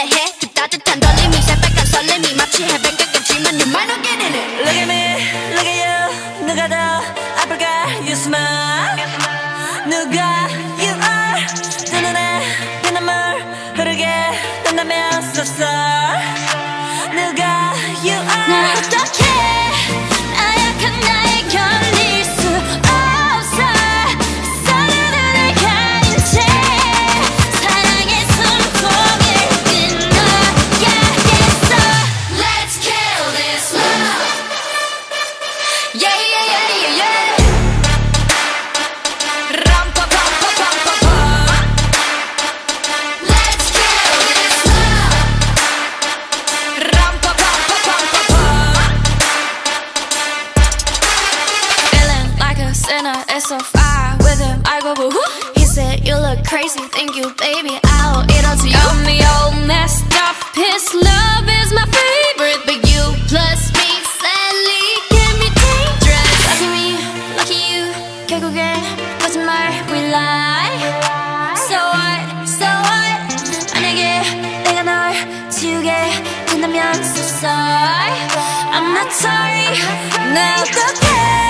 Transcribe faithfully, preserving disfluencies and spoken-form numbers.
설레해 그 따뜻한 떨림이 새빨간 설렘이 마치 해변가겠지만 you might not get in it. Look at me, look at you. 누가 더 아플까? You smile. 누가 you are. 두 눈에 피눈물 흐르게 된다면 so sorry. 누가 you are. 난 어떡해 나약한 나에 견딜 수 없어 서로를 가린 채 사랑의 숨통을 끊어야겠어. Let's kill this love. Yeah yeah yeah yeah yeah. 람파파파파파파. Let's kill this love. 람파파파파파파. Feeling like a sinner, it's so far with him. I go boo hoo. He said you look crazy, thank you baby. I'll eat all to you. Got me all messed up. His love is my favorite, but you plus me sadly can be dangerous. Lucky me, lucky you. 결국엔 거짓말 we lie. So what, so what. 만약에 내가 널 지우게 된다면 so sorry. I'm not sorry. 나 어떡해